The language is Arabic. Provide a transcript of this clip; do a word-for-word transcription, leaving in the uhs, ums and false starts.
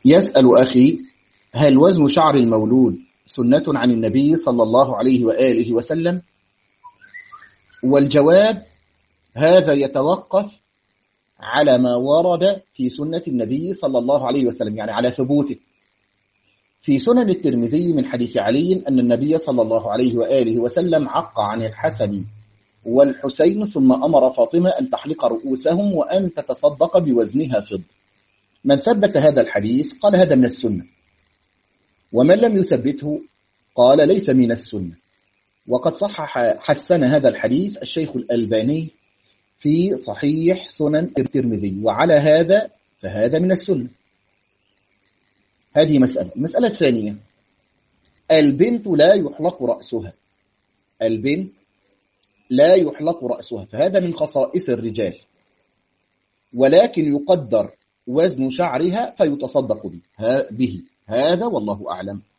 يسأل أخي: هل وزن شعر المولود سنة عن النبي صلى الله عليه وآله وسلم؟ والجواب: هذا يتوقف على ما ورد في سنة النبي صلى الله عليه وسلم، يعني على ثبوته. في سنن الترمذي من حديث علي أن النبي صلى الله عليه وآله وسلم عق عن الحسن والحسين ثم أمر فاطمة أن تحلق رؤوسهم وأن تتصدق بوزنها فضة. من ثبت هذا الحديث قال هذا من السنة، ومن لم يثبته قال ليس من السنة. وقد صحح حسن هذا الحديث الشيخ الألباني في صحيح سنن الترمذي، وعلى هذا فهذا من السنة. هذه مسألة. المسألة الثانية: البنت لا يحلق رأسها. البنت لا يحلق رأسها، فهذا من خصائص الرجال، ولكن يقدر وزن شعرها فيتصدق به. هذا والله أعلم.